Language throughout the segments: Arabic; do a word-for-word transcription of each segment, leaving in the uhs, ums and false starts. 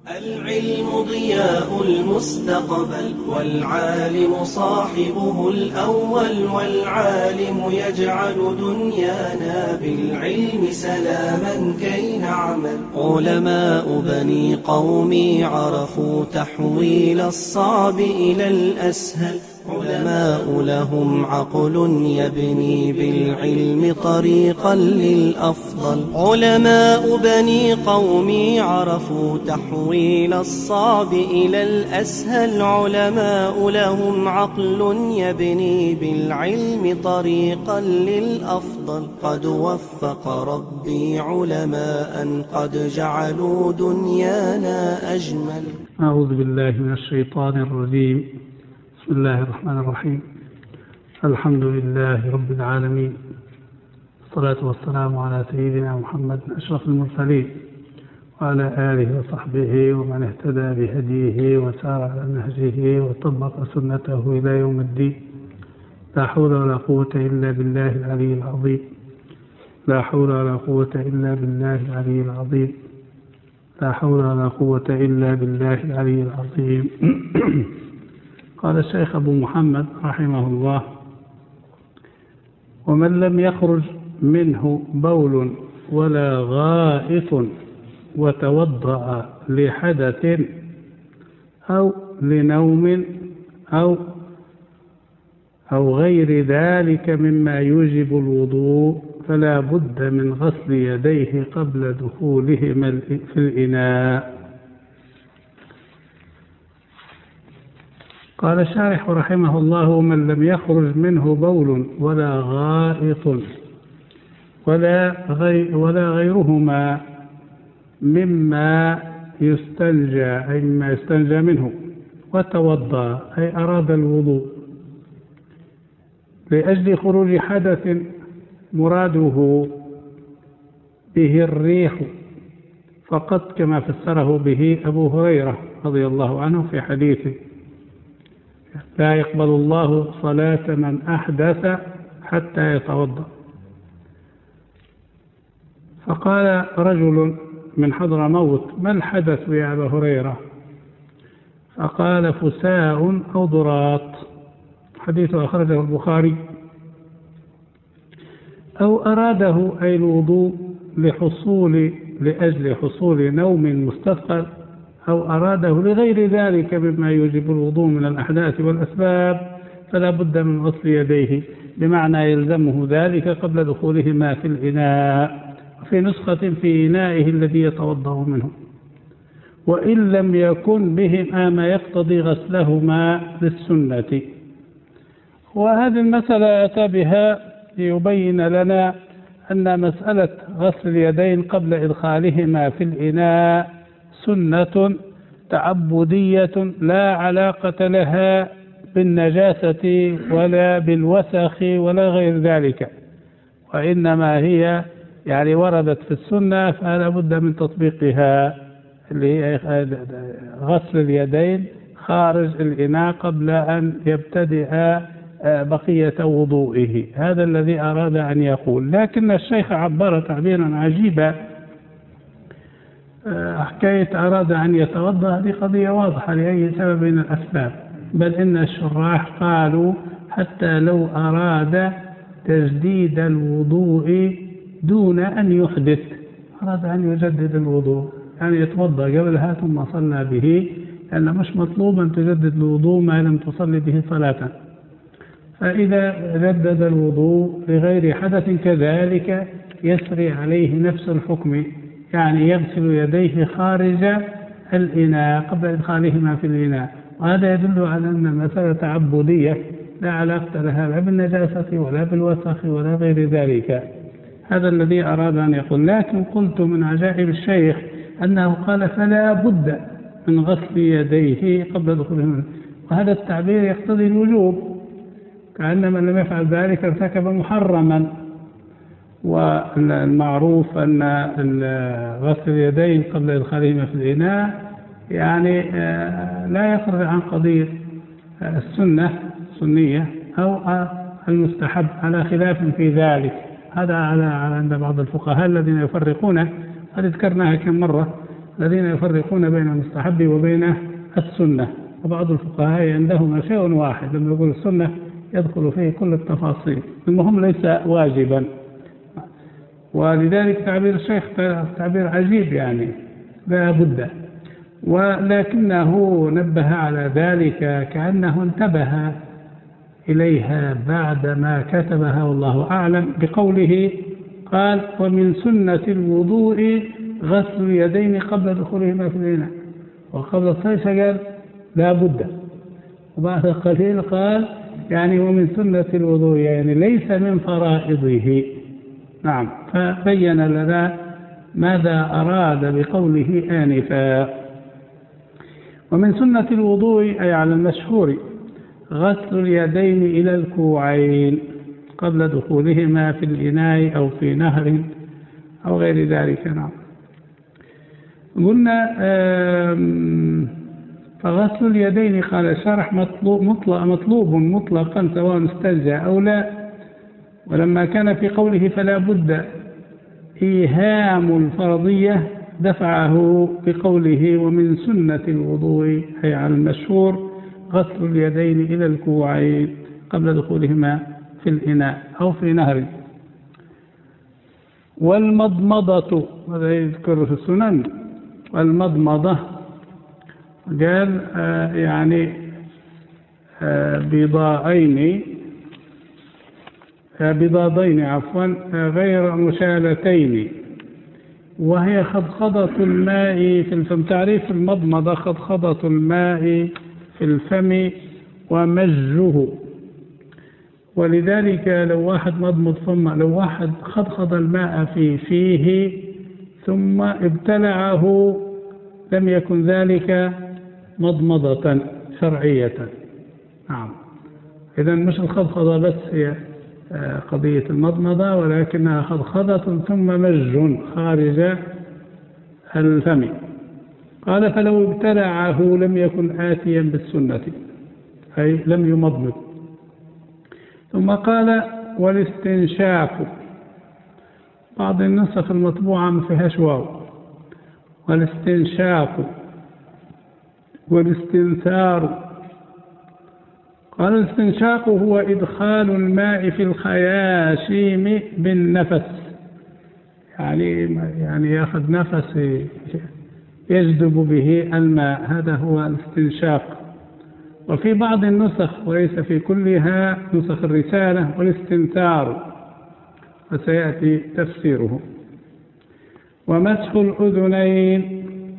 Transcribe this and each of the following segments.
العلم ضياء المستقبل والعالم صاحبه الأول، والعالم يجعل دنيانا بالعلم سلاما كي نعمل. علماء بني قومي عرفوا تحويل الصعب إلى الأسهل، علماء لهم عقل يبني بالعلم طريقا للأفضل. علماء بني قومي عرفوا تحويل الصعب إلى الأسهل، علماء لهم عقل يبني بالعلم طريقا للأفضل. قد وفق ربي علماء قد جعلوا دنيانا أجمل. أعوذ بالله من الشيطان الرجيم. بسم الله الرحمن الرحيم. الحمد لله رب العالمين، والصلاة والسلام على سيدنا محمد أشرف المرسلين، وعلى آله وصحبه ومن اهتدى بهديه وسار على نهجه وطبق سنته إلى يوم الدين. لا حول ولا قوة إلا بالله العلي العظيم. لا حول ولا قوة إلا بالله العلي العظيم. لا حول ولا قوة إلا بالله العلي العظيم. قال الشيخ أبو محمد رحمه الله: ومن لم يخرج منه بول ولا غائط وتوضأ لحدث أو لنوم أو أو غير ذلك مما يوجب الوضوء فلا بد من غسل يديه قبل دخولهما في الإناء. قال الشارح رحمه الله: ومن لم يخرج منه بول ولا غائط ولا, غي ولا غيرهما مما يستنجى أي مما يستنجى منه، وتوضأ أي أراد الوضوء لأجل خروج حدث مراده به الريح فقط، كما فسره به أبو هريرة رضي الله عنه في حديثه: لا يقبل الله صلاة من أحدث حتى يتوضأ. فقال رجل من حضرموت: ما الحدث يا أبا هريرة؟ فقال: فساء أو ضراط. حديث أخرجه البخاري. أو أراده أي الوضوء لحصول لأجل حصول نوم مستثقل، أو أراده لغير ذلك مما يوجب الوضوء من الأحداث والأسباب فلا بد من غسل يديه، بمعنى يلزمه ذلك قبل دخولهما في الإناء، في نسخة في إنائه الذي يتوضأ منه، وإن لم يكن بهما ما يقتضي غسلهما للسنة. وهذه المسألة أتى بها ليبين لنا أن مسألة غسل اليدين قبل إدخالهما في الإناء سنة تعبدية لا علاقة لها بالنجاسة ولا بالوسخ ولا غير ذلك، وإنما هي يعني وردت في السنة فلا بد من تطبيقها، اللي هي غسل اليدين خارج الإناء قبل أن يبتدئ بقية وضوئه. هذا الذي أراد أن يقول. لكن الشيخ عبر تعبيرا عجيبا، حكاية أراد أن يتوضأ هذه قضية واضحة لأي سبب من الأسباب، بل إن الشراح قالوا حتى لو أراد تجديد الوضوء دون أن يحدث، أراد أن يجدد الوضوء يعني يتوضأ قبلها ثم صلى به، لأن مش مطلوب أن تجدد الوضوء ما لم تصلي به صلاة. فإذا جدد الوضوء لغير حدث كذلك يسري عليه نفس الحكم، يعني يغسل يديه خارج الإناء قبل إدخالهما في الإناء. وهذا يدل على أن المسألة تعبدية لا علاقة لها لا بالنجاسة ولا بالوسخ ولا غير ذلك. هذا الذي أراد أن يقول. لكن قلت من عجائب الشيخ أنه قال فلا بد من غسل يديه قبل دخولهما، وهذا التعبير يقتضي الوجوب، كأن من لم يفعل ذلك ارتكب محرما. والمعروف أن غسل اليدين قبل إدخالهما في الإناء يعني لا يخرج عن قضية السنة السنية أو المستحب، على خلاف في ذلك. هذا على عند بعض الفقهاء الذين يفرقونه، قد ذكرناها كم مرة، الذين يفرقون بين المستحب وبين السنة. وبعض الفقهاء عندهم شيء واحد، لما يقول السنة يدخل فيه كل التفاصيل، المهم ليس واجبا. ولذلك تعبير الشيخ تعبير عجيب، يعني لا بد، ولكنه نبه على ذلك كأنه انتبه إليها بعدما كتبها والله أعلم بقوله قال ومن سنة الوضوء غسل اليدين قبل دخولهما في الإناء، وقبل الصيف قال لا بد، وبعد قليل قال يعني ومن سنة الوضوء يعني ليس من فرائضه. نعم، فبين لنا ماذا أراد بقوله آنفا. ومن سنة الوضوء أي على المشهور غسل اليدين إلى الكوعين قبل دخولهما في الإناء أو في نهر أو غير ذلك. نعم، قلنا فغسل اليدين قال الشارح مطلوب مطلق مطلوب مطلقا سواء استنجى أو لا، ولما كان في قوله فلا بد إيهام الفرضية دفعه بقوله ومن سنة الوضوء أي على المشهور غسل اليدين إلى الكوعين قبل دخولهما في الإناء أو في نهر. والمضمضة هذا يذكر في السنن، والمضمضة قال آه يعني آه بضاعين آه بضادين عفوا آه غير مشالتين، وهي خضخضة الماء في الفم. تعريف المضمضة خضخضة الماء في الفم ومجه. ولذلك لو واحد مضمض ثم لو واحد خضخض الماء في فيه ثم ابتلعه لم يكن ذلك مضمضة شرعية. نعم، إذن مش الخضخضة بس هي قضية المضمضة، ولكنها خضخضة ثم مج خارج الفم. قال فلو ابتلعه لم يكن آتيا بالسنة أي لم يمضمض. ثم قال والاستنشاق، بعض النسخ المطبوعة ما فيهاش واو، والاستنشاق والاستنثار. قال الاستنشاق هو إدخال الماء في الخياشيم بالنفس، يعني يعني يأخذ نفس يجذب به الماء، هذا هو الاستنشاق. وفي بعض النسخ وليس في كلها نسخ الرسالة والاستنثار، وسيأتي تفسيره. ومسح الأذنين،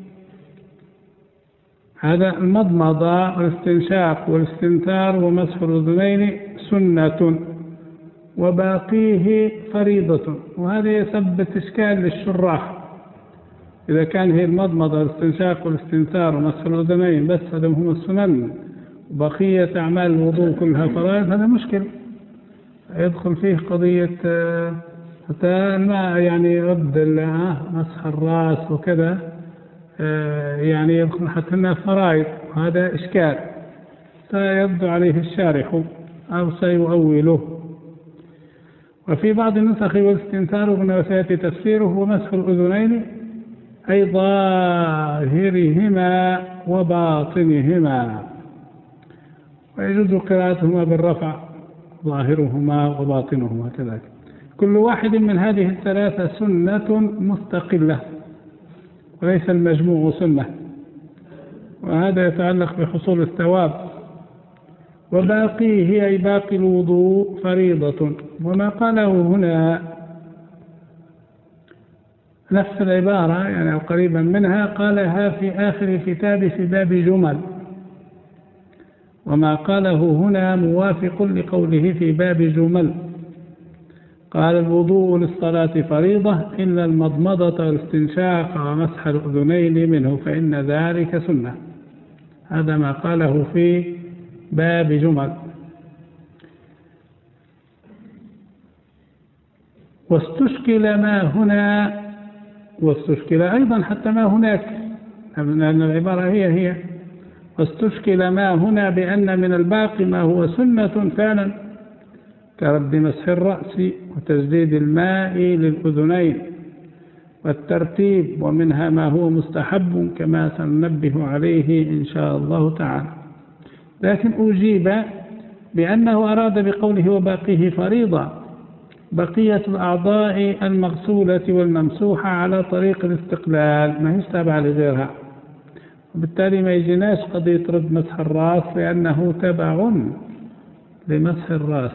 هذا المضمضة والاستنشاق والاستنثار ومسح الأذنين سنة وباقيه فريضة. وهذا يسبب إشكال للشراح، إذا كان هي المضمضة والاستنشاق والاستنثار ومسح الأذنين بس هذا هم السنن، وبقية أعمال الوضوء كلها فرائض، هذا مشكل يدخل فيه قضية حتى الماء يعني رد مسح الرأس وكذا، يعني يدخل حتى الناس فرائض، هذا إشكال سيبدو عليه الشارح أو سيؤوله. وفي بعض النسخ والاستنثار وسيأتي تفسيره ومسح الأذنين أي ظاهرهما وباطنهما، ويجوز قراءتهما بالرفع ظاهرهما وباطنهما كذلك. كل واحد من هذه الثلاثة سنة مستقلة وليس المجموع سنة، وهذا يتعلق بحصول الثواب. وباقيه أي باقي الوضوء فريضة. وما قاله هنا نفس العبارة يعني أو قريبا منها قالها في آخر كتاب في باب جمل، وما قاله هنا موافق لقوله في باب جمل. قال الوضوء للصلاة فريضة إلا المضمضة والاستنشاق ومسح الأذنين منه فإن ذلك سنة. هذا ما قاله في باب جمل. واستشكل ما هنا، واستشكل أيضا حتى ما هناك، لأن العبارة هي هي. واستشكل ما هنا بأن من الباقي ما هو سنة فعلا كرد مسح الرأس وتجديد الماء للأذنين والترتيب، ومنها ما هو مستحب كما سننبه عليه إن شاء الله تعالى. لكن أجيب بأنه أراد بقوله وباقيه فريضة بقية الأعضاء المغسولة والممسوحة على طريق الاستقلال، ما هيش تابعة لغيرها، وبالتالي ما يجيناش قضية رد مسح الرأس لأنه تبع لمسح الرأس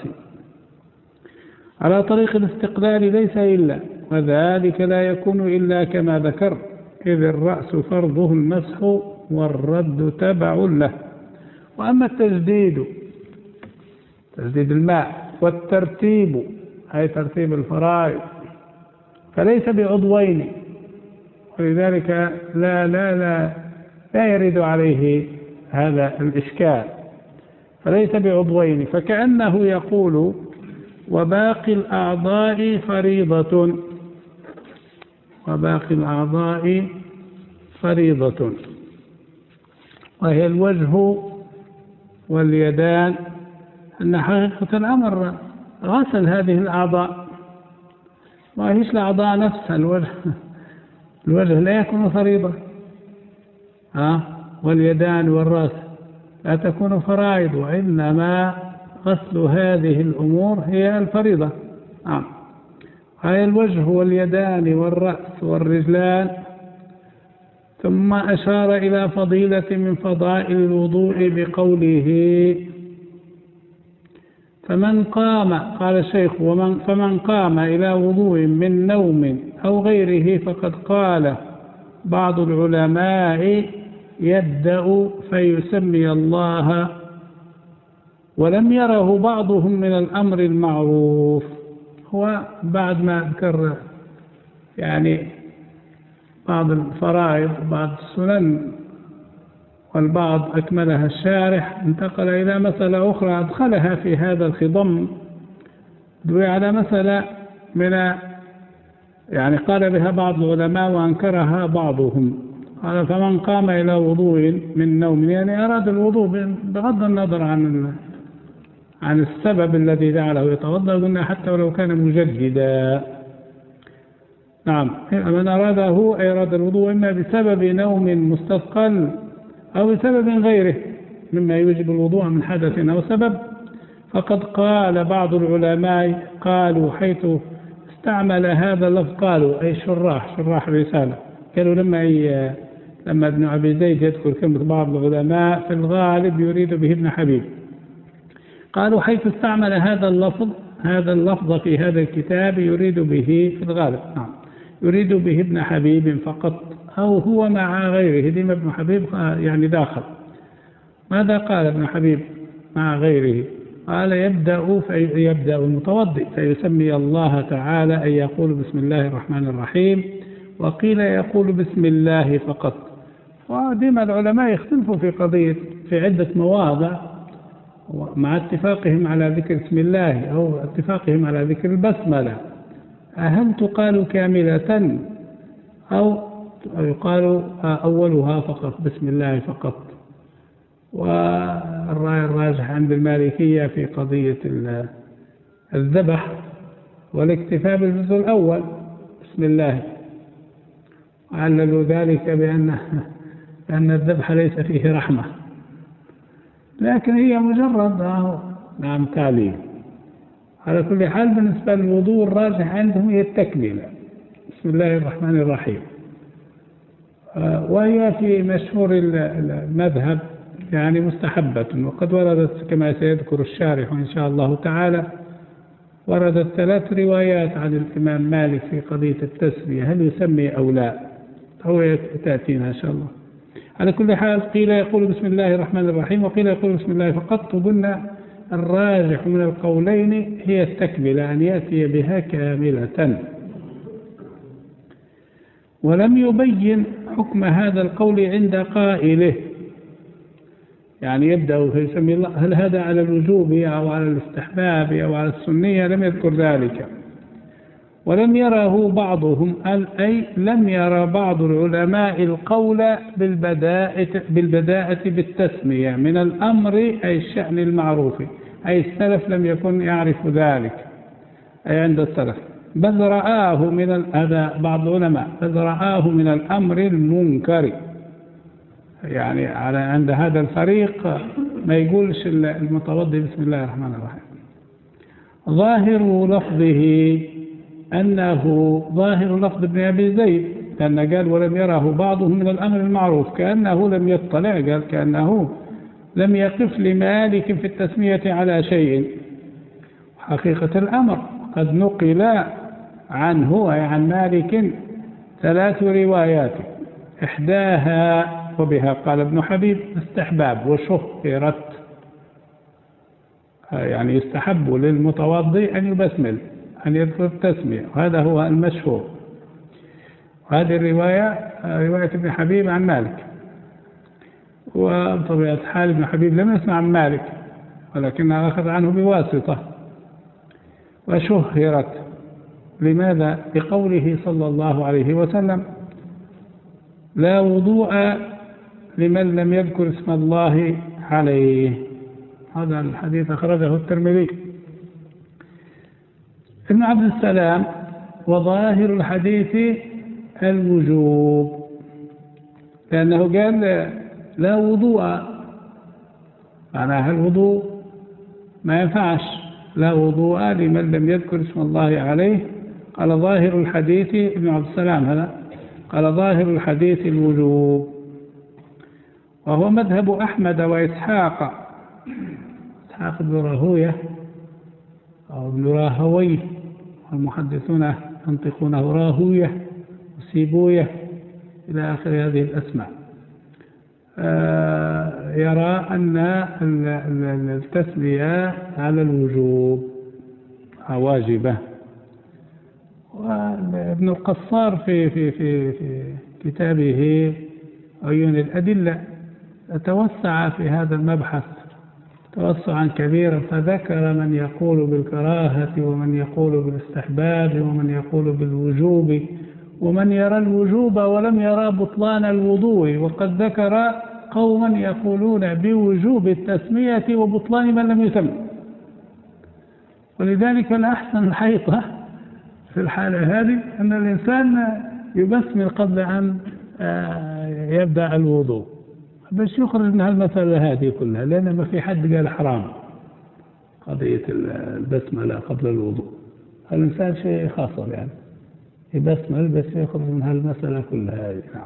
على طريق الاستقلال ليس إلا، وذلك لا يكون إلا كما ذكر، إذ الرأس فرضه المسح والرد تبع له. وأما التجديد تجديد الماء والترتيب أي ترتيب الفرائض فليس بعضوين، ولذلك لا لا لا لا يرد عليه هذا الإشكال، فليس بعضوين، فكأنه يقول وباقي الأعضاء فريضة، وباقي الأعضاء فريضة، وهي الوجه واليدان، أن حقيقة الأمر غسل هذه الأعضاء، ما هيش الأعضاء نفسها، الوجه الوجه لا يكون فريضة، ها واليدان والرأس لا تكون فرائض، وإنما غسل هذه الأمور هي الفريضة. نعم، هي الوجه واليدان والرأس والرجلان. ثم أشار إلى فضيلة من فضائل الوضوء بقوله فمن قام، قال الشيخ ومن فمن قام إلى وضوء من نوم أو غيره فقد قال بعض العلماء يبدأ فيسمي الله، ولم يره بعضهم من الأمر المعروف. هو بعد ما ذكر يعني بعض الفرائض وبعض السنن والبعض أكملها الشارح، انتقل إلى مسألة أخرى أدخلها في هذا الخضم، دوي على مسألة من يعني قال بها بعض العلماء وأنكرها بعضهم. قال فمن قام إلى وضوء من نوم، يعني أراد الوضوء بغض النظر عن عن السبب الذي جعله يتوضأ، قلنا حتى ولو كان مجددا. نعم، من أراده أي أراد الوضوء إما بسبب نوم مستثقل أو بسبب غيره مما يوجب الوضوء من حدث أو سبب، فقد قال بعض العلماء قالوا حيث استعمل هذا اللفظ، قالوا أي شراح شراح الرسالة، قالوا لما ي... لما ابن أبي زيد يذكر كلمة بعض العلماء في الغالب يريد به ابن حبيب، قالوا حيث استعمل هذا اللفظ هذا اللفظ في هذا الكتاب يريد به في الغالب نعم يريد به ابن حبيب فقط، أو هو مع غيره. ديما ابن حبيب يعني داخل. ماذا قال ابن حبيب مع غيره؟ قال يبدأ في يبدأ المتوضئ فيسمي الله تعالى أن يقول بسم الله الرحمن الرحيم، وقيل يقول بسم الله فقط. وديما العلماء يختلفوا في قضية في عدة مواضع مع اتفاقهم على ذكر بسم الله أو اتفاقهم على ذكر البسملة، هل تقال كاملة أو يقال أولها فقط بسم الله فقط؟ والرأي الراجح عند المالكية في قضية الذبح والاكتفاء بالجزء الأول بسم الله، عللوا ذلك بأن أن الذبح ليس فيه رحمة، لكن هي مجرد نعم تعليل. على كل حال بالنسبة للوضوء الراجح عندهم هي التكملة بسم الله الرحمن الرحيم، وهي في مشهور المذهب يعني مستحبة، وقد وردت كما سيذكر الشارح إن شاء الله تعالى وردت ثلاث روايات عن الإمام مالك في قضية التسمية هل يسمي أو لا، هو تأتينا إن شاء الله. على كل حال قيل يقول بسم الله الرحمن الرحيم وقيل يقول بسم الله فقط، وقلنا الراجح من القولين هي التكملة أن يأتي بها كاملة. ولم يبين حكم هذا القول عند قائله، يعني يبدأ فيسمي الله هل هذا على الوجوب أو على الاستحباب أو على السنية، لم يذكر ذلك. ولم يره بعضهم أي لم يرى بعض العلماء القول بالبداءة بالبداءة بالتسمية من الأمر أي الشأن المعروف، أي السلف لم يكن يعرف ذلك، أي عند السلف بل رآه من هذا بعض العلماء بل رآه من الأمر المنكر، يعني على عند هذا الفريق ما يقولش المتوضي بسم الله الرحمن الرحيم. ظاهر لفظه أنه ظاهر لفظ ابن أبي زيد، لأن قال ولم يره بعضهم من الأمر المعروف، كأنه لم يطلع، قال كأنه لم يقف لمالك في التسمية على شيء. حقيقة الأمر قد نقل عنه عن مالك ثلاث روايات، إحداها وبها قال ابن حبيب استحباب وشهرت، يعني يستحب للمتوضي أن يبسمل، أن يذكر التسمية، وهذا هو المشهور. هذه الرواية رواية ابن حبيب عن مالك، وبطبيعة حال ابن حبيب لم يسمع عن مالك ولكنها أخذ عنه بواسطة. وشهرت لماذا؟ بقوله صلى الله عليه وسلم لا وضوء لمن لم يذكر اسم الله عليه. هذا الحديث أخرجه الترمذي. ابن عبد السلام وظاهر الحديث الوجوب، لأنه قال لا وضوء، معناها الوضوء ما ينفعش، لا وضوء لمن لم يذكر اسم الله عليه. قال ظاهر الحديث ابن عبد السلام هذا قال ظاهر الحديث الوجوب، وهو مذهب أحمد وإسحاق، إسحاق بن راهويه أو ابن راهويه، والمحدثون ينطقونه راهويه وسيبويه إلى آخر هذه الأسماء. آه يرى أن التسمية على الوجوب واجبة. وابن القصار في في في في كتابه عيون الأدلة توسع في هذا المبحث توسعا كبيرا، فذكر من يقول بالكراهة ومن يقول بالاستحباب ومن يقول بالوجوب ومن يرى الوجوب ولم يرى بطلان الوضوء، وقد ذكر قوما يقولون بوجوب التسمية وبطلان من لم يسمى. ولذلك الأحسن الحيطة في الحالة هذه أن الإنسان يبسمل قبل أن يبدأ الوضوء باش يخرج من هالمسألة هذه كلها، لأن ما في حد قال حرام قضية البسملة قبل الوضوء. الإنسان شيء خاصة يعني يبسمل بس يخرج من هالمسألة كلها هذه. نعم.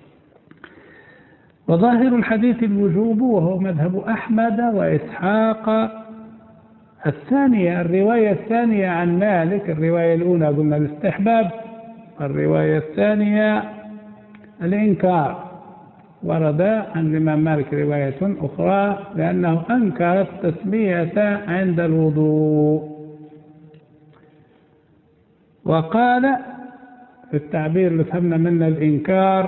وظاهر الحديث الوجوب، وهو مذهب أحمد وإسحاق. الثانية الرواية الثانية عن مالك، الرواية الأولى قلنا الاستحباب، الرواية الثانية الإنكار. ورد عن الإمام مالك رواية أخرى لأنه أنكر التسمية عند الوضوء، وقال التعبير اللي فهمنا منه الإنكار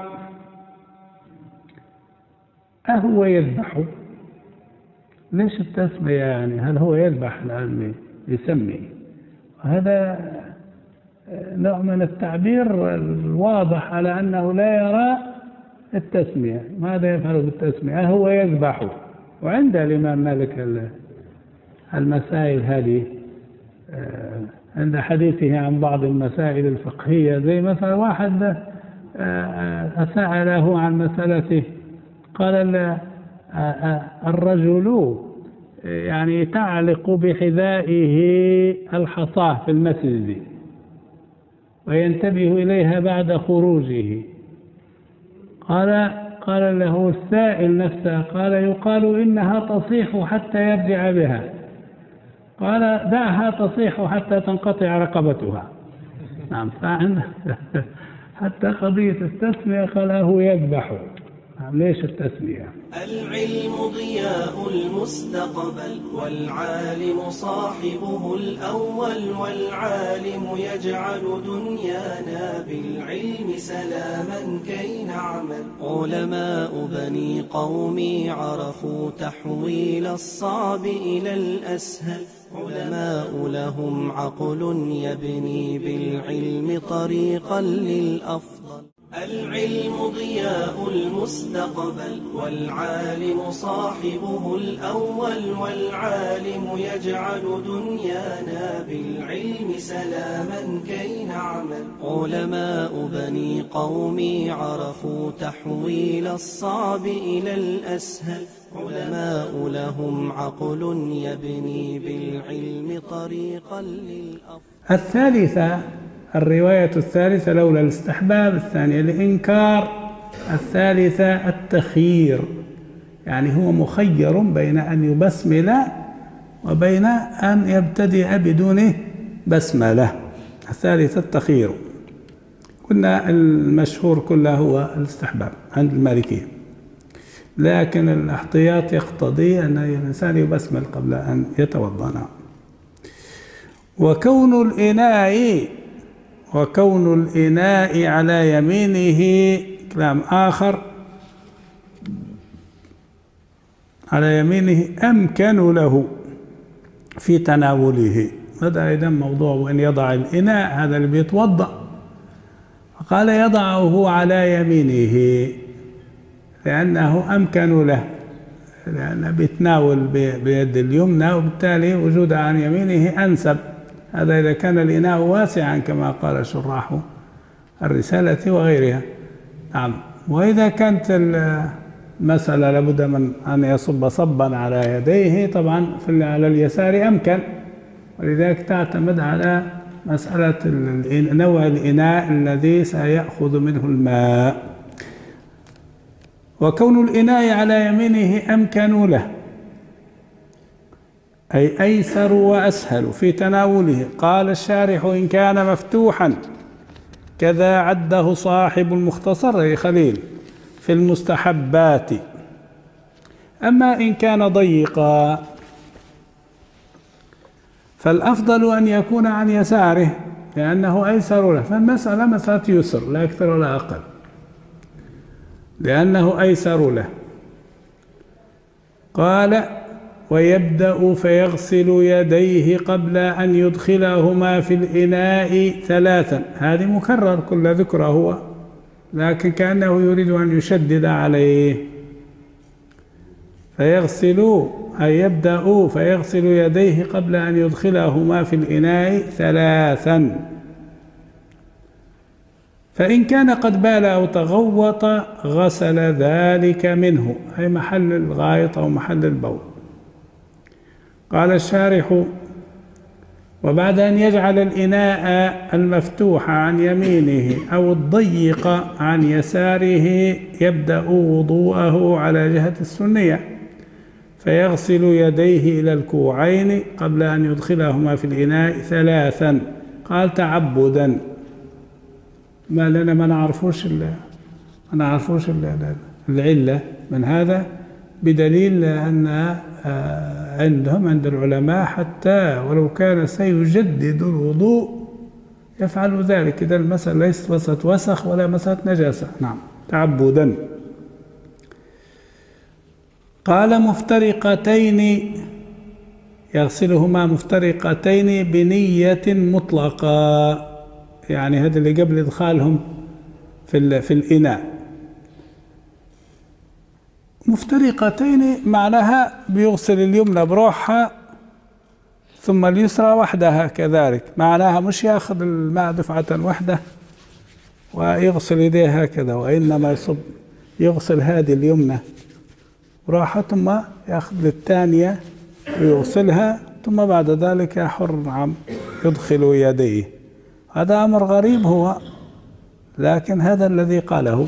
أهو يذبح؟ ليش التسمية يعني؟ هل هو يذبح الآن يسمي؟ هذا نوع من التعبير الواضح على أنه لا يرى التسمية. ماذا يفعل بالتسمية؟ هو يذبح. وعند الإمام مالك المسائل هذه عند حديثه عن بعض المسائل الفقهية، زي مثلا واحد سأله عن مسألته قال الرجل يعني تعلق بحذائه الحصاة في المسجد وينتبه إليها بعد خروجه. قال قال له السائل نفسه قال يقال إنها تصيح حتى يرجع بها. قال دعها تصيح حتى تنقطع رقبتها. نعم. حتى قضية التسمية قال هو يذبح. ليش التسمية؟ العلم ضياء المستقبل، والعالم صاحبه الأول، والعالم يجعل دنيانا بالعلم سلاما كي نعمل. علماء بني قومي عرفوا تحويل الصعب إلى الأسهل، علماء لهم عقل يبني بالعلم طريقا للأفضل. العلم ضياء المستقبل والعالم صاحبه الأول، والعالم يجعل دنيانا بالعلم سلاما كي نعمل. علماء بني قومي عرفوا تحويل الصعب إلى الأسهل، علماء لهم عقل يبني بالعلم طريقا للأفضل. الثالثة الرواية الثالثة لولا الاستحباب، الثانية الإنكار، الثالثة التخيير، يعني هو مخير بين أن يبسمل وبين أن يبتدئ بدون بسملة. الثالثة التخيير. قلنا المشهور كله هو الاستحباب عند المالكية، لكن الاحتياط يقتضي أن الإنسان يبسمل قبل أن يتوضأ. وكون الإناء وكون الإناء على يمينه كلام آخر، على يمينه أمكن له في تناوله. هذا أيضا موضوع، وأن يضع الإناء هذا اللي بيتوضأ، فقال يضعه على يمينه لأنه أمكن له، لأنه بيتناول بيد اليمنى، وبالتالي وجوده عن يمينه أنسب. هذا إذا كان الإناء واسعا كما قال شراح الرسالة وغيرها. نعم. وإذا كانت المسألة لابد من أن يصب صبا على يديه، طبعا في على اليسار أمكن، ولذلك تعتمد على مسألة نوع الإناء الذي سيأخذ منه الماء. وكون الإناء على يمينه أمكن له، أي أيسر وأسهل في تناوله. قال الشارح إن كان مفتوحا كذا عده صاحب المختصر أي خليل في المستحبات. أما إن كان ضيقا فالأفضل أن يكون عن يساره لأنه أيسر له، فالمسألة مسألة يسر لا أكثر ولا أقل، لأنه أيسر له. قال ويبدأ فيغسل يديه قبل أن يدخلهما في الإناء ثلاثا. هذه مكرر كل ذكره هو، لكن كأنه يريد أن يشدد عليه. فيغسل أي يبدأ فيغسل يديه قبل أن يدخلهما في الإناء ثلاثا. فإن كان قد بال أو تغوط غسل ذلك منه، أي محل الغائط أو محل البول. قال الشارح وبعد أن يجعل الإناء المفتوح عن يمينه أو الضيق عن يساره يبدأ وضوءه على جهة السنية، فيغسل يديه إلى الكوعين قبل أن يدخلهما في الإناء ثلاثا. قال تعبدا، ما لنا ما نعرفوش ما نعرفوش العلة من هذا، بدليل أن عندهم عند العلماء حتى ولو كان سيجدد الوضوء يفعل ذلك إذا المسألة ليست مسألة وسخ ولا مسألة نجاسة. نعم تعبدا. قال مفترقتين يغسلهما مفترقتين بنية مطلقة، يعني هذا اللي قبل إدخالهم في في الإناء. مفترقتين معناها بيغسل اليمنى بروحها ثم اليسرى وحدها كذلك، معناها مش ياخذ الماء دفعة واحدة ويغسل يديه هكذا، وإنما يصب يغسل هذه اليمنى بروحها ثم ياخذ الثانية ويغسلها، ثم بعد ذلك حر عم يدخل يديه. هذا أمر غريب هو، لكن هذا الذي قاله.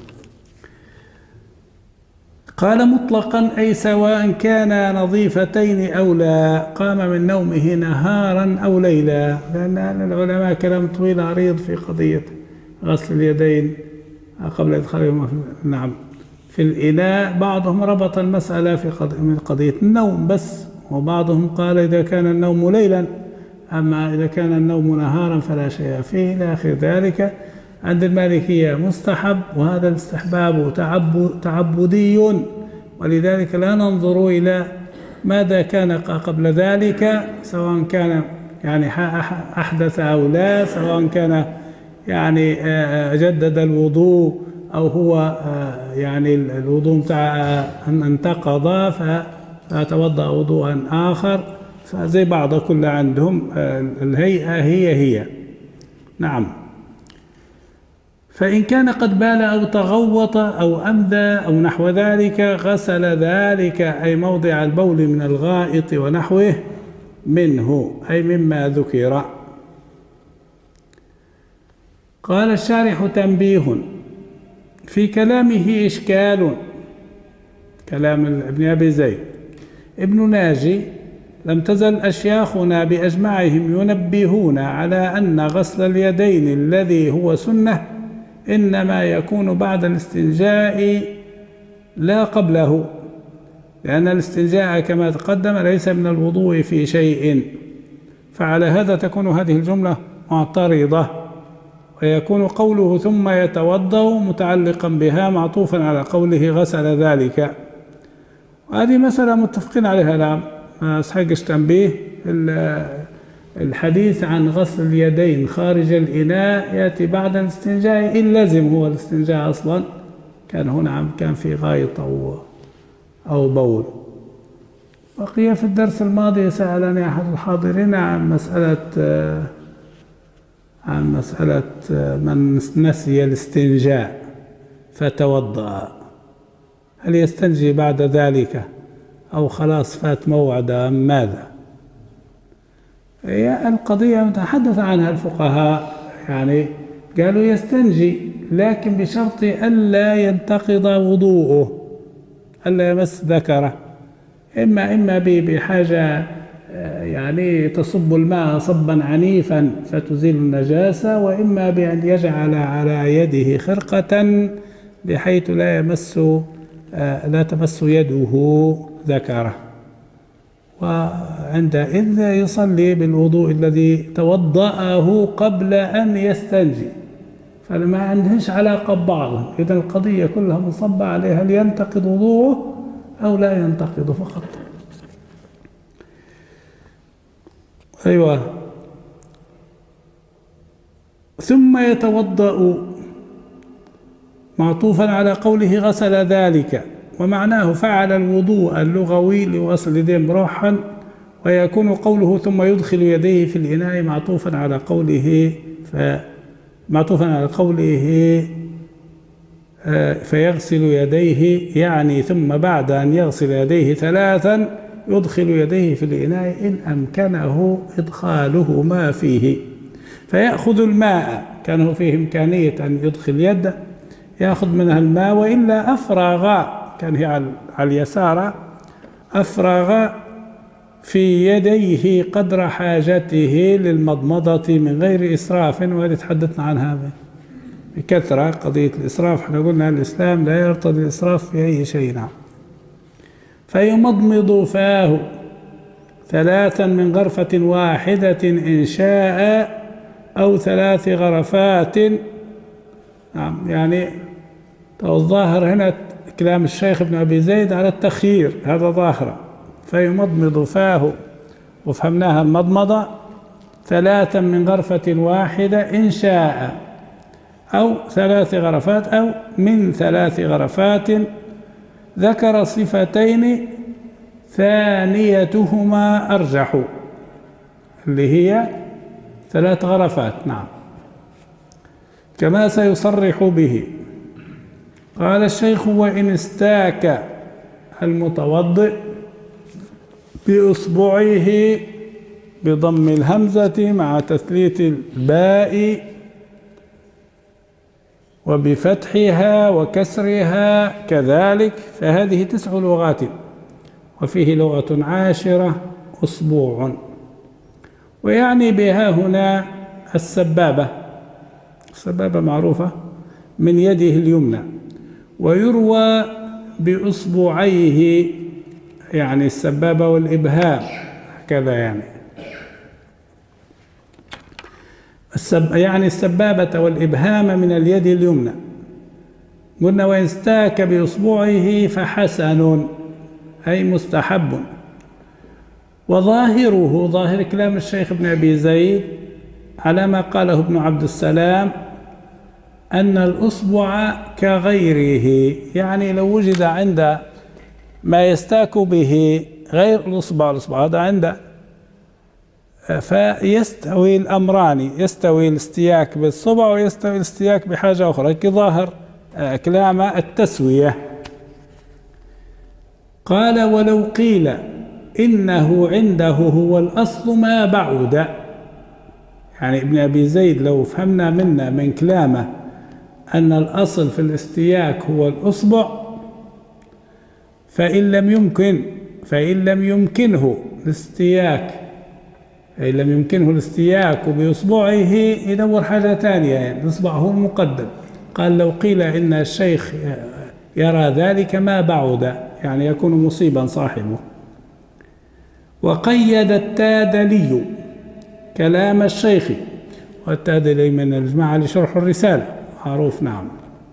قال مطلقا أي سواء كانا نظيفتين أو لا، قام من نومه نهارا أو ليلا، لأن العلماء كلام طويل عريض في قضية غسل اليدين قبل إدخالهما نعم في الإناء. بعضهم ربط المسألة في قضية النوم بس، وبعضهم قال إذا كان النوم ليلا، أما إذا كان النوم نهارا فلا شيء فيه إلى آخر ذلك. عند المالكية مستحب، وهذا الاستحباب تعبدي، ولذلك لا ننظر إلى ماذا كان قبل ذلك، سواء كان يعني أحدث أو لا، سواء كان يعني جدد الوضوء أو هو يعني الوضوء متاع أن انتقض فتوضأ وضوءا آخر، فزي بعض كل عندهم الهيئة هي هي. نعم. فإن كان قد بال أو تغوط أو أمدى أو نحو ذلك غسل ذلك، أي موضع البول من الغائط ونحوه منه، أي مما ذكر. قال الشارح: تنبيه، في كلامه إشكال، كلام ابن أبي زيد. ابن ناجي: لم تزل أشياخنا بأجمعهم ينبهون على أن غسل اليدين الذي هو سنة إنما يكون بعد الاستنجاء لا قبله، لأن الاستنجاء كما تقدم ليس من الوضوء في شيء، فعلى هذا تكون هذه الجملة معترضة، ويكون قوله ثم يتوضأ متعلقا بها معطوفا على قوله غسل ذلك. وهذه مسألة متفقين عليها. الآن ما أسحقش تنبيه، الحديث عن غسل اليدين خارج الإناء يأتي بعد الاستنجاء إن لازم هو الاستنجاء أصلا، كان هنا كان في غائط أو أو بول. بقي في الدرس الماضي سألني أحد الحاضرين عن مسألة عن مسألة من نسي الاستنجاء فتوضأ، هل يستنجي بعد ذلك أو خلاص فات موعده أم ماذا؟ هي القضية تحدث عنها الفقهاء، يعني قالوا يستنجي لكن بشرط ألا ينتقض وضوءه، ألا يمس ذكره، إما إما بحاجة يعني تصب الماء صبا عنيفا فتزيل النجاسة، وإما بأن يجعل على يده خرقة بحيث لا يمس لا تمس يده ذكره، وعندئذ يصلي بالوضوء الذي توضأه قبل أن يستنجي، فما عندهش علاقة ببعضهم. إذا القضية كلها مصبة عليها هل ينتقض وضوءه أو لا ينتقض فقط. أيوة. ثم يتوضأ معطوفا على قوله غسل ذلك، ومعناه فعل الوضوء اللغوي لغسل اليدين بروحا، ويكون قوله ثم يدخل يديه في الإناء معطوفا على قوله معطوفا على قوله فيغسل يديه، يعني ثم بعد أن يغسل يديه ثلاثا يدخل يديه في الإناء إن أمكنه إدخالهما فيه، فيأخذ الماء، كان هو فيه إمكانية أن يدخل يده يأخذ منها الماء، وإلا أفرغ، كان هي على اليسار، أفرغ في يديه قدر حاجته للمضمضة من غير إسراف، وهذه تحدثنا عنها بكثرة. قضية الإسراف احنا قلنا الإسلام لا يرتضي الإسراف في أي شيء. نعم. فيمضمض فاه ثلاثا من غرفة واحدة إن شاء، أو ثلاث غرفات. نعم، يعني الظاهر هنا كلام الشيخ ابن أبي زيد على التخيير، هذا ظاهرة. فيمضمض فاه، وفهمناها المضمضة، ثلاثا من غرفة واحدة إن شاء، أو ثلاث غرفات، أو من ثلاث غرفات. ذكر صفتين ثانيتهما أرجح، اللي هي ثلاث غرفات. نعم، كما سيصرح به. قال الشيخ: وإن استاك المتوضئ بإصبعه بضم الهمزة مع تثليث الباء وبفتحها وكسرها كذلك، فهذه تسع لغات، وفيه لغة عاشرة أصبوع، ويعني بها هنا السبابة. السبابة معروفة من يده اليمنى، ويروى بأصبعيه، يعني السبابة والإبهام هكذا، يعني السب يعني السبابة والإبهام من اليد اليمنى. قلنا: وإن استاك بإصبعه فحسن، أي مستحب. وظاهره، ظاهر كلام الشيخ ابن أبي زيد على ما قاله ابن عبد السلام أن الأصبع كغيره، يعني لو وجد عند ما يستاك به غير الأصبع، الأصبع هذا عنده، فيستوي الأمران، يستوي الاستياك بالصبع ويستوي الاستياك بحاجة أخرى كظاهر كلام التسوية. قال ولو قيل إنه عنده هو الأصل ما بعد، يعني ابن أبي زيد لو فهمنا منا من كلامه أن الأصل في الاستياك هو الأصبع، فإن لم يمكن فإن لم يمكنه الاستياك فإن لم يمكنه الاستياك بإصبعه يدور حاجة ثانية، يعني إصبعه المقدم. قال لو قيل إن الشيخ يرى ذلك ما بعد، يعني يكون مصيبا صاحبه. وقيد التادلي كلام الشيخ، والتادلي من الجماعة لشرح الرسالة معروف، نعم.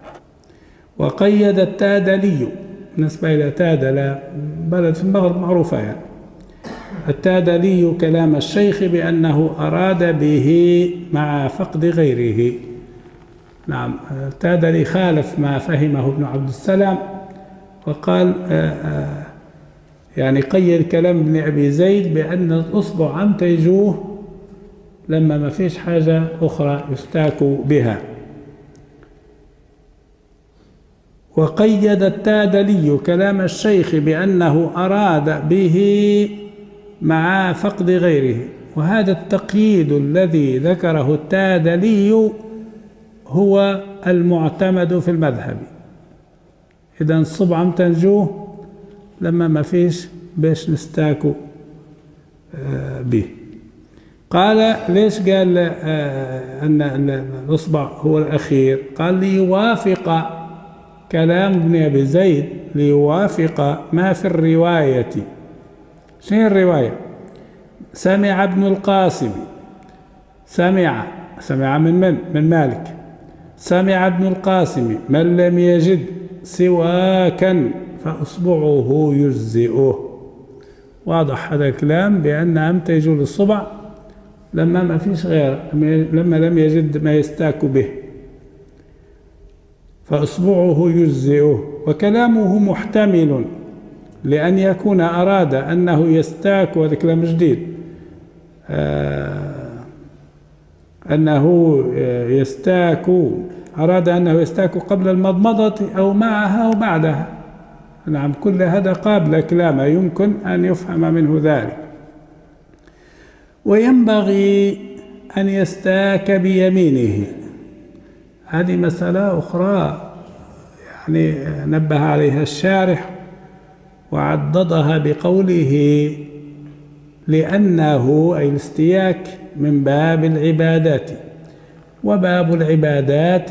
وقيد التادلي بالنسبة إلى تادل بلد في المغرب معروفة، يعني التادلي كلام الشيخ بأنه أراد به مع فقد غيره. نعم، التادلي خالف ما فهمه ابن عبد السلام وقال آآ آآ يعني قيد كلام ابن أبي زيد بأن الأصبع عم تيجوه لما ما فيش حاجة أخرى يستاك بها. وقيد التادلي كلام الشيخ بأنه أراد به مع فقد غيره، وهذا التقييد الذي ذكره التادلي هو المعتمد في المذهب. إذا الصبع عم تنجوه لما ما فيش باش نستاكوا به. قال ليش قال أن الإصبع هو الأخير؟ قال ليوافق كلام ابن أبي زيد، ليوافق ما في الرواية. شنو الرواية؟ سمع ابن القاسم، سمع سمع من من؟ من مالك. سمع ابن القاسم من لم يجد سواكا فأصبعه يجزئه. واضح هذا الكلام بأن عم تيجوا للصبع لما ما فيش غير، لما لم يجد ما يستاك به فأصبعه يجزئه. وكلامه محتمل لأن يكون أراد أنه يستاك، وهذا كلام جديد، آه أنه يستاك أراد أنه يستاك قبل المضمضة أو معها أو بعدها. نعم، كل هذا قابل كلامه، يمكن أن يفهم منه ذلك. وينبغي أن يستاك بيمينه، هذه مسألة أخرى يعني نبه عليها الشارح وعضدها بقوله لأنه أي الاستياك من باب العبادات، وباب العبادات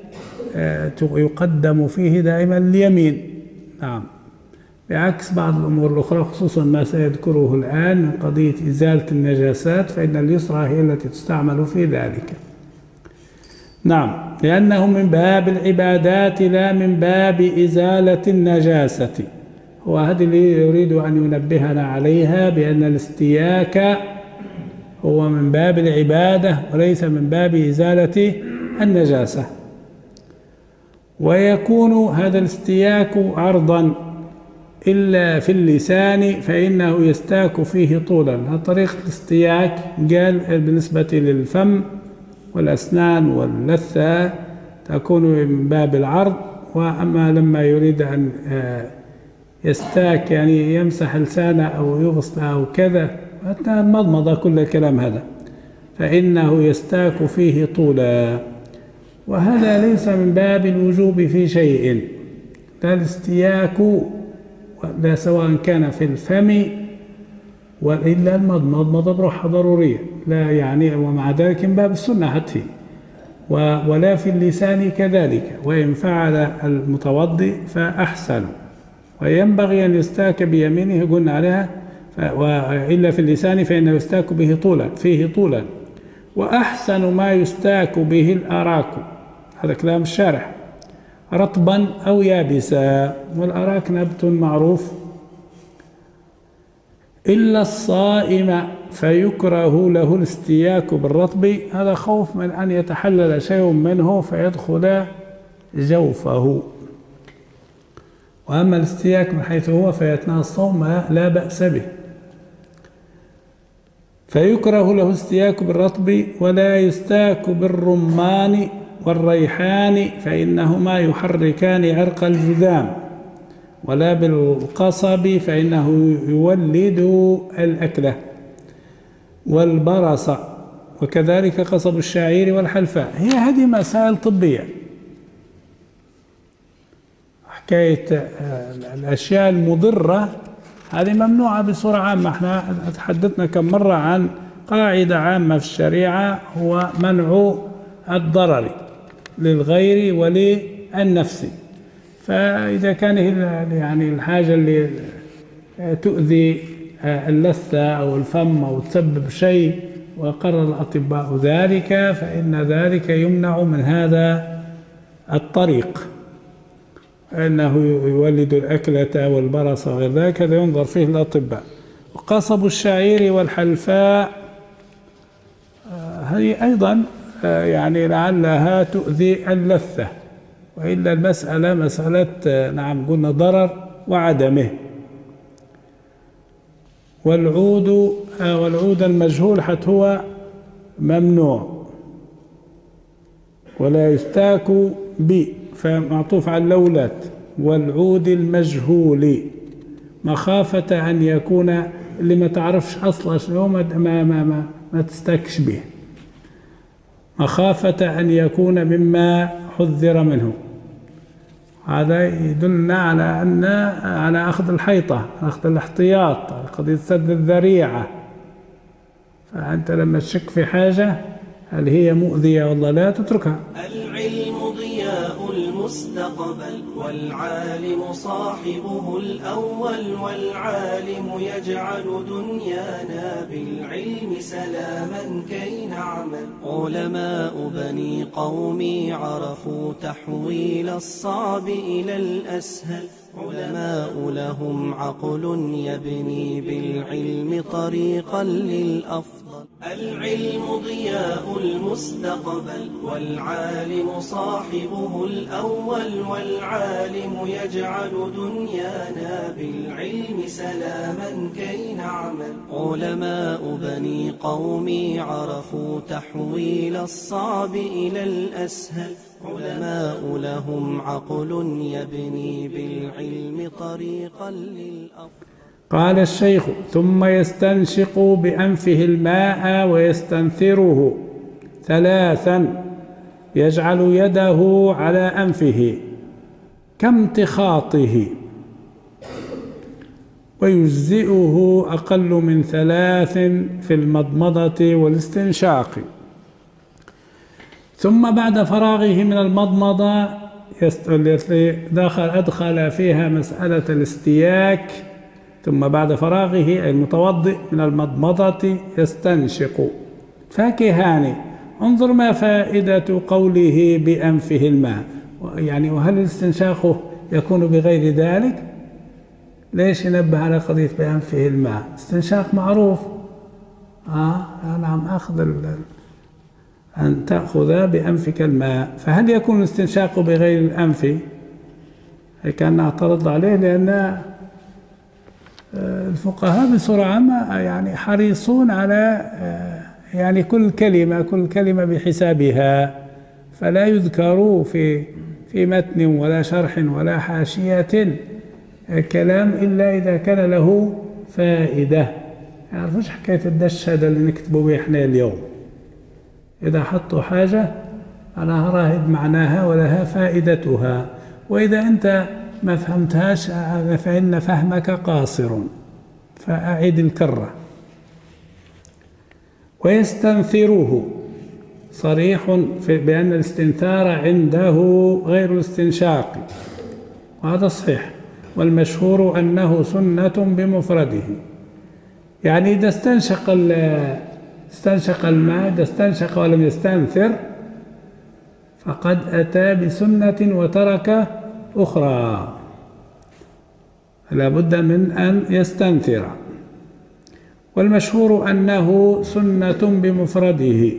يقدم فيه دائما اليمين. نعم، بعكس بعض الأمور الأخرى، خصوصا ما سيذكره الآن من قضية إزالة النجاسات، فإن اليسرى هي التي تستعمل في ذلك. نعم، لأنه من باب العبادات لا من باب إزالة النجاسة. هو هذا اللي يريد أن ينبهنا عليها، بأن الاستياك هو من باب العبادة وليس من باب إزالة النجاسة. ويكون هذا الاستياك عرضا إلا في اللسان فإنه يستاك فيه طولا. طريقة الاستياك قال بالنسبة للفم والأسنان واللثة تكون من باب العرض، وأما لما يريد أن يستاك يعني يمسح لسانه أو يغسل أو كذا، حتى المضمضة كل الكلام هذا، فإنه يستاك فيه طولا. وهذا ليس من باب الوجوب في شيء، لا الاستياك لا سواء كان في الفم وإلا المضمضة بروحها ضرورية، لا يعني، ومع ذلك من باب السنة حتى، ولا في اللسان كذلك، وإن فعل المتوضئ فأحسن. وينبغي أن يستاك بيمينه قلنا عليها، وإلا في اللسان فإنه يستاك به طولا فيه طولا. وأحسن ما يستاك به الأراك، هذا كلام الشارح، رطبا أو يابسا، والأراك نبت معروف. إلا الصائم فيكره له الاستياك بالرطب، هذا خوف من أن يتحلل شيء منه فيدخل جوفه. وأما الاستياك من حيث هو فيتناهى الصوم لا بأس به. فيكره له استياك بالرطب، ولا يستاك بالرمان والريحان فإنهما يحركان عرق الجذام، ولا بالقصب فإنه يولد الأكلة والبرص، وكذلك قصب الشعير والحلفاء. هي هذه مسائل طبية. حكاية الأشياء المضرة هذه ممنوعة بصورة عامة. احنا تحدثنا كم مرة عن قاعدة عامة في الشريعة، هو منع الضرر للغير وللنفس. فإذا كان يعني الحاجة اللي تؤذي اللثة أو الفم أو تسبب شيء وقرر الأطباء ذلك، فإن ذلك يمنع من هذا الطريق، أنه يولد الأكلة والبرص وغير ذلك، هذا ينظر فيه الأطباء. وقصب الشعير والحلفاء هذه أيضا يعني لعلها تؤذي اللثة، وإلا المسألة مسألة نعم قلنا ضرر وعدمه. والعود والعود المجهول حتى هو ممنوع، ولا يستاك ب فمعطوف على اللولات، والعود المجهول مخافة أن يكون اللي ما تعرفش أصلا شنو ما ما ما, ما تستاكش به، مخافة أن يكون مما حذر منه. هذا يدلنا على أن على أخذ الحيطة، أخذ الاحتياط، قضية سد الذريعة. فأنت لما تشك في حاجة هل هي مؤذية ولا لا تتركها. العلم ضياء المستقبل، والعالم صاحبه الأول، والعالم يجعل دنيانا بالعلم سلاما كي نعمل. علماء بني قومي عرفوا تحويل الصعب إلى الأسهل، علماء لهم عقل يبني بالعلم طريقا للأفضل. العلم ضياء المستقبل، والعالم صاحبه الأول، والعالم يجعل دنيانا بالعلم سلاما كي نعمل. علماء بني قومي عرفوا تحويل الصعب إلى الأسهل، علماء لهم عقل يبني بالعلم طريقا للأفضل. قال الشيخ: ثم يستنشق بأنفه الماء ويستنثره ثلاثا، يجعل يده على أنفه كامتخاطه، ويجزئه أقل من ثلاث في المضمضة والاستنشاق. ثم بعد فراغه من المضمضة دخل أدخل فيها مسألة الاستياك. ثم بعد فراغه المتوضئ من المضمضة يستنشق. فاكهان. انظر ما فائدة قوله بأنفه الماء، يعني وهل الاستنشاق يكون بغير ذلك؟ ليش ينبه على قضية بأنفه الماء؟ استنشاق معروف. آه نعم، أخذ أن تأخذ بأنفك الماء. فهل يكون الاستنشاق بغير الأنف؟ كان نعترض عليه، لأن الفقهاء بصورة عامة يعني حريصون على يعني كل كلمة كل كلمة بحسابها، فلا يذكروا في في متن ولا شرح ولا حاشية كلام إلا إذا كان له فائدة. ما يعرفوش حكاية الدش هذا اللي نكتبه به احنا اليوم. إذا حطوا حاجة أنا راهب معناها ولها فائدتها، وإذا أنت ما فهمتهاش فإن فهمك قاصر، فأعيد الكرة. ويستنثره صريح بأن الاستنثار عنده غير الاستنشاق، وهذا صحيح، والمشهور أنه سنة بمفرده. يعني إذا استنشق استنشق الماء، إذا استنشق ولم يستنثر فقد أتى بسنة وترك أخرى، لا بد من أن يستنثر. والمشهور أنه سنة بمفرده،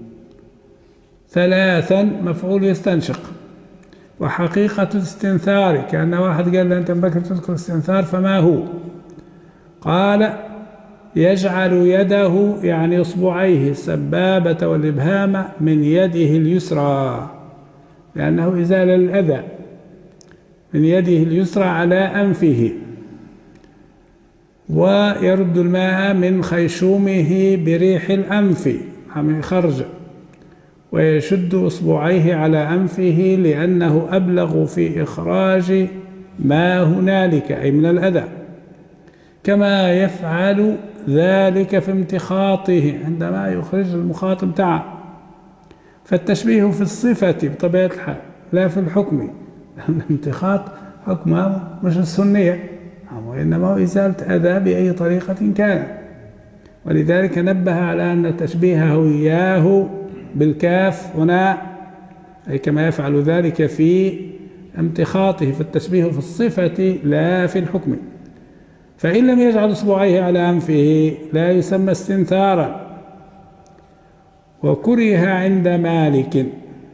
ثلاثا مفعول يستنشق. وحقيقة الاستنثار كأن واحد قال له أنت مبكر تذكر استنثار فما هو؟ قال يجعل يده يعني إصبعيه السبابة والإبهام من يده اليسرى، لأنه إزالة الأذى، من يده اليسرى على أنفه، ويرد الماء من خيشومه بريح الأنف عم يخرج، ويشد إصبعيه على أنفه لأنه أبلغ في إخراج ما هنالك أي من الأذى، كما يفعل ذلك في امتخاطه عندما يخرج المخاط بتاعه. فالتشبيه في الصفة بطبيعة الحال لا في الحكم، الامتخاط حكمه مش السنية، وإنما هو إزالة أذى بأي طريقة كان. ولذلك نبه على أن تشبيهه إياه بالكاف هنا أي كما يفعل ذلك في امتخاطه، فالتشبيه في الصفة لا في الحكم. فإن لم يجعل إصبعيه على أنفه لا يسمى استنثارا. وكره عند مالك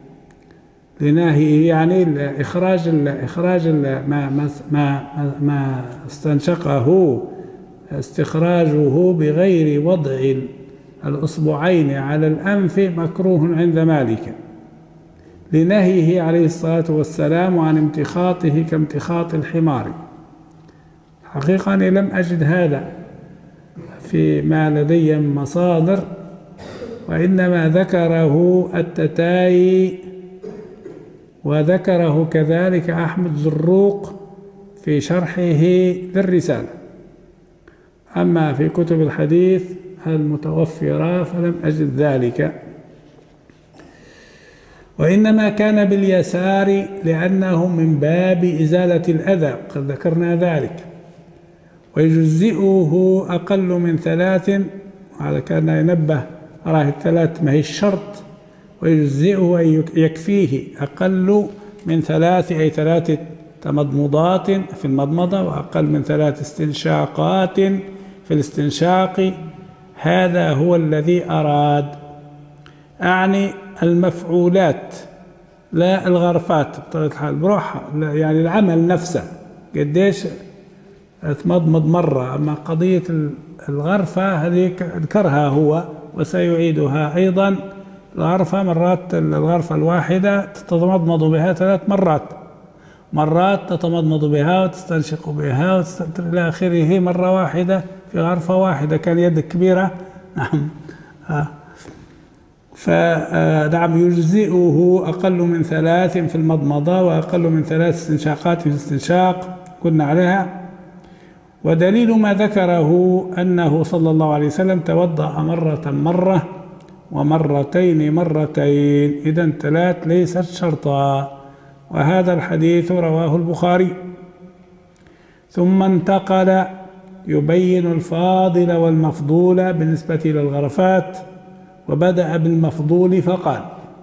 لنهيه يعني إخراج ال إخراج ال ما ما ما ما استنشقه استخراجه بغير وضع الإصبعين على الأنف مكروه عند مالك، لنهيه عليه الصلاة والسلام عن امتخاطه كامتخاط الحمار. حقيقة أني لم أجد هذا فيما لدي مصادر، وإنما ذكره التتاي وذكره كذلك أحمد زروق في شرحه للرسالة. أما في كتب الحديث المتوفرة فلم أجد ذلك. وإنما كان باليسار لأنه من باب إزالة الأذى، قد ذكرنا ذلك. ويجزئه أقل من ثلاث، وهذا كان ينبه راه الثلاث ما هي الشرط، ويجزئه أي يكفيه أقل من ثلاث أي ثلاث تمضمضات في المضمضة، وأقل من ثلاث استنشاقات في الاستنشاق. هذا هو الذي أراد، أعني المفعولات لا الغرفات بطبيعة الحال بروحها، يعني العمل نفسه قديش تمضمض مرة. أما قضية الغرفة هذه ذكرها هو وسيعيدها أيضا. الغرفة مرات الغرفة الواحدة تتمضمض بها ثلاث مرات، مرات تتمضمض بها وتستنشق بها وتستنشق إلى آخره مرة واحدة في غرفة واحدة. كان يدك كبيرة نعم. فنعم يجزئه أقل من ثلاث في المضمضة وأقل من ثلاث استنشاقات في الاستنشاق قلنا عليها. ودليل ما ذكره أنه صلى الله عليه وسلم توضأ مرة مرة ومرتين مرتين، إذن ثلاث ليست شرطا. وهذا الحديث رواه البخاري. ثم انتقل يبين الفاضل والمفضول بالنسبة للغرفات، وبدأ بالمفضول فقال: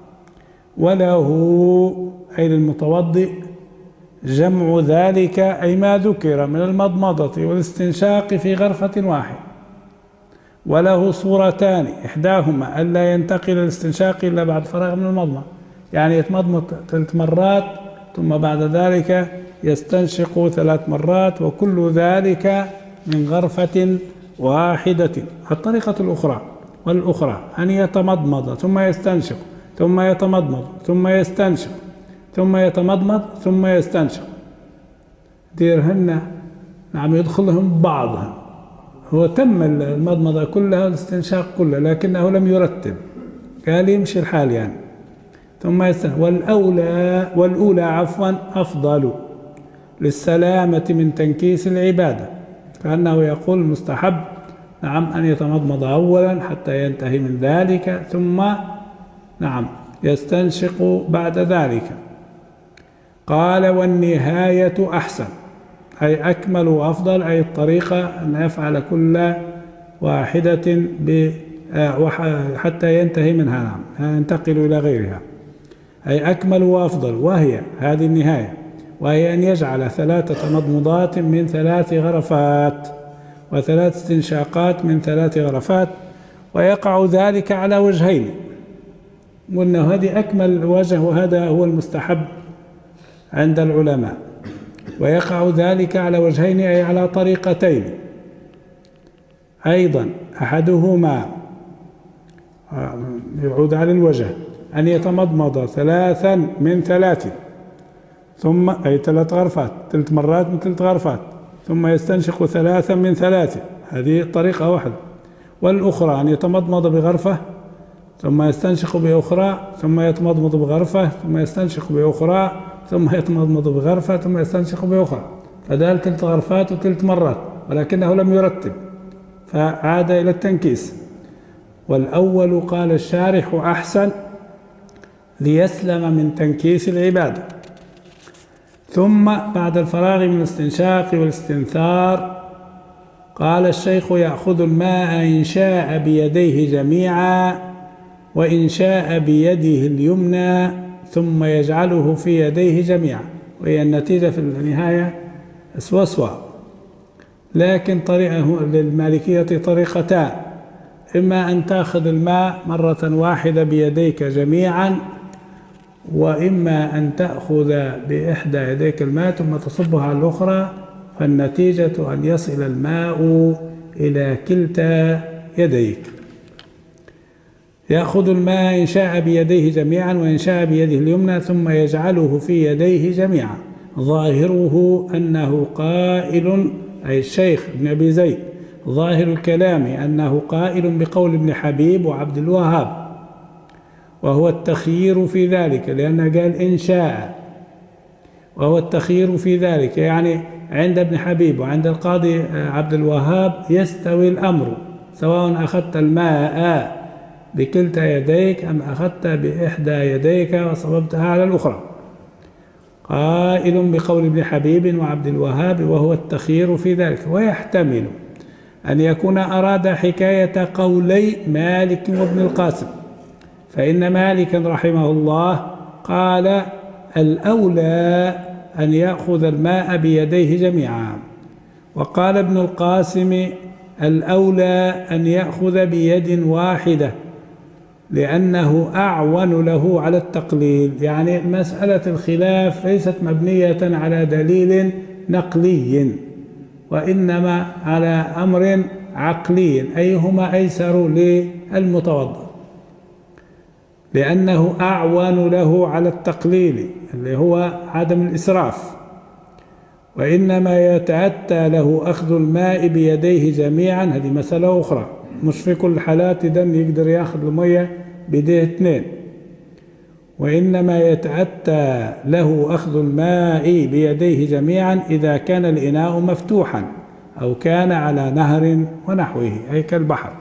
وله أي للمتوضئ جمع ذلك أي ما ذكر من المضمضة والاستنشاق في غرفة واحدة، وله صورتان، إحداهما ألا ينتقل الاستنشاق إلا بعد فراغ من المضمضة، يعني يتمضمض ثلاث مرات ثم بعد ذلك يستنشق ثلاث مرات، وكل ذلك من غرفة واحدة. الطريقة الأخرى والأخرى أن يتمضمض ثم يستنشق ثم يتمضمض ثم يستنشق ثم يتمضمض ثم يستنشق، ديرهن نعم يدخلهم بعضها. هو تم المضمضة كلها والاستنشاق كله، لكنه لم يرتب، قال يمشي الحال يعني. ثم يستنشق. والأولى والأولى عفوا أفضل للسلامة من تنكيس العبادة، كأنه يقول مستحب نعم أن يتمضمض أولا حتى ينتهي من ذلك، ثم نعم يستنشق بعد ذلك. قال: والنهاية أحسن أي أكمل وأفضل، أي الطريقة أن يفعل كل واحدة حتى ينتهي منها، نعم ينتقل إلى غيرها، أي أكمل وأفضل. وهي هذه النهاية، وهي أن يجعل ثلاثة مضمضات من ثلاث غرفات، وثلاث استنشاقات من ثلاث غرفات، ويقع ذلك على وجهين، وأنه هذه أكمل وجه وهذا هو المستحب عند العلماء. ويقع ذلك على وجهين أي على طريقتين أيضا، أحدهما يعود على الوجه أن يتمضمض ثلاثا من ثلاث، ثم أي ثلاث غرفات، ثلاث مرات من ثلاث غرفات، ثم يستنشق ثلاثا من ثلاث، هذه طريقة واحدة. والأخرى أن يتمضمض بغرفة ثم يستنشق بأخرى، ثم يتمضمض بغرفة ثم يستنشق بأخرى، ثم يتمضمض بغرفة ثم يستنشق بأخرى، فدال ثلاث غرفات وثلاث مرات، ولكنه لم يرتب فعاد إلى التنكيس. والأول قال الشارح أحسن ليسلم من تنكيس العبادة. ثم بعد الفراغ من الاستنشاق والاستنثار قال الشيخ يأخذ الماء إن شاء بيديه جميعا وإن شاء بيده اليمنى ثم يجعله في يديه جميعا، وهي النتيجة في النهاية سوسوة. لكن طريقة للمالكية طريقتان، إما أن تأخذ الماء مرة واحدة بيديك جميعا، وإما أن تأخذ بإحدى يديك الماء ثم تصبها على الأخرى، فالنتيجة أن يصل الماء إلى كلتا يديك. يأخذ الماء إن شاء بيديه جميعا وإن شاء بيده اليمنى ثم يجعله في يديه جميعا. ظاهره أنه قائل، أي الشيخ ابن أبي زيد، ظاهر الكلام أنه قائل بقول ابن حبيب وعبد الوهاب، وهو التخيير في ذلك، لأنه قال إن شاء، وهو التخيير في ذلك، يعني عند ابن حبيب وعند القاضي عبد الوهاب يستوي الأمر، سواء أخذت الماء بكلتا يديك أم أخذت بإحدى يديك وصببتها على الأخرى. قائل بقول ابن حبيب وعبد الوهاب وهو التخيير في ذلك. ويحتمل أن يكون أراد حكاية قولي مالك وابن القاسم، فإن مالكا رحمه الله قال الأولى أن يأخذ الماء بيديه جميعا، وقال ابن القاسم الأولى أن يأخذ بيد واحدة لأنه أعون له على التقليل. يعني مسألة الخلاف ليست مبنية على دليل نقلي، وإنما على أمر عقلي، أيهما أيسر للمتوضئ، لأنه أعون له على التقليل اللي هو عدم الإسراف، وإنما يتأتى له أخذ الماء بيديه جميعا، هذه مسألة أخرى، مش في كل الحالات دم يقدر ياخذ المية بيديه اثنين، وإنما يتأتى له أخذ الماء بيديه جميعا إذا كان الإناء مفتوحا أو كان على نهر ونحوه أي كالبحر.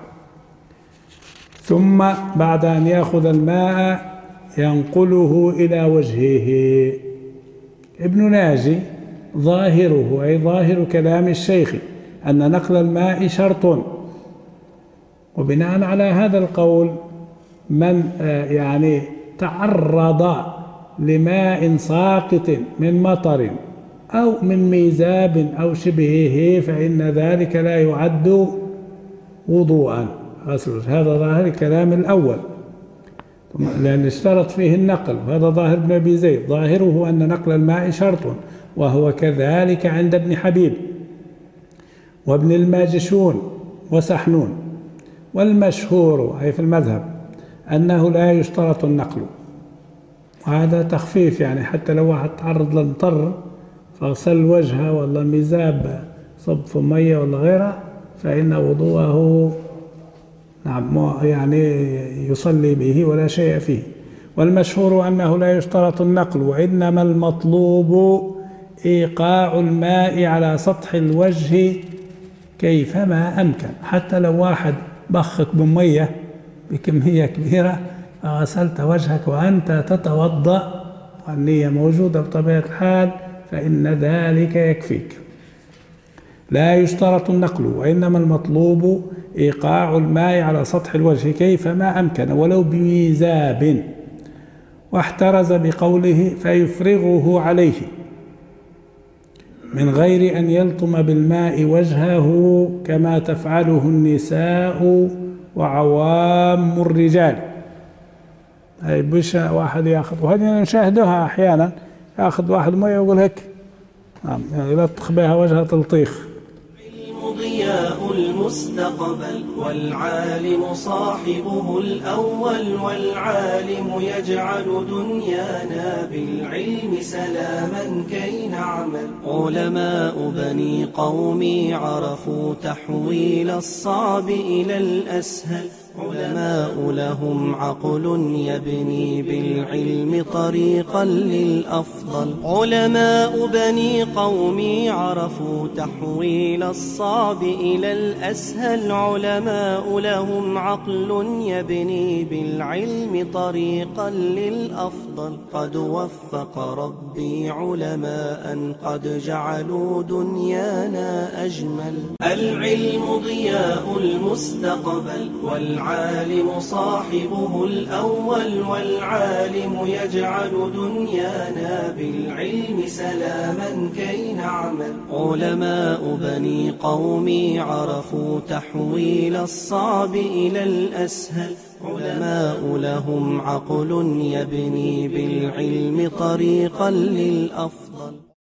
ثم بعد أن يأخذ الماء ينقله إلى وجهه. ابن ناجي ظاهره أي ظاهر كلام الشيخ أن نقل الماء شرط، وبناء على هذا القول من يعني تعرض لماء ساقط من مطر أو من ميزاب أو شبهه فإن ذلك لا يعد وضوءا. هذا ظاهر الكلام الأول، لأن اشترط فيه النقل، وهذا ظاهر ابن أبي زيد، ظاهره أن نقل الماء شرط، وهو كذلك عند ابن حبيب وابن الماجشون وسحنون. والمشهور أي في المذهب أنه لا يشترط النقل، وهذا تخفيف، يعني حتى لو واحد تعرض للمطر فغسل وجهه ولا الميزاب صب في مية ولا غيرها فإن وضوءه نعم يعني يصلي به ولا شيء فيه. والمشهور أنه لا يشترط النقل، وإنما المطلوب إيقاع الماء على سطح الوجه كيفما أمكن. حتى لو واحد بخك بمية بكمية كبيرة فغسلت وجهك وأنت تتوضأ والنية موجودة بطبيعة الحال فإن ذلك يكفيك. لا يشترط النقل، وإنما المطلوب إيقاع الماء على سطح الوجه كيفما أمكن ولو بميزاب. واحترز بقوله فيفرغه عليه، من غير أن يلطم بالماء وجهه كما تفعله النساء وعوام الرجال. هاي بش واحد ياخذ، وهذه نشاهدها أحيانا، ياخذ واحد مية ويقول هيك نعم يلطخ بها وجهه تلطيخ. ضياء المستقبل والعالم صاحبه الأول، والعالم يجعل دنيانا بالعلم سلاما كي نعمل. علماء بني قومي عرفوا تحويل الصعب إلى الأسهل، علماء لهم عقل يبني بالعلم طريقا للأفضل. علماء بني قومي عرفوا تحويل الصعب إلى الأسهل، علماء لهم عقل يبني بالعلم طريقا للأفضل. قد وفق ربي علماء قد جعلوا دنيانا أجمل. العلم ضياء المستقبل والعالم صاحبه الأول، والعالم يجعل دنيانا بالعلم سلاما كي نعمل. علماء بني قومي عرفوا تحويل الصعب إلى الأسهل، علماء لهم عقل يبني بالعلم طريقا للأفضل.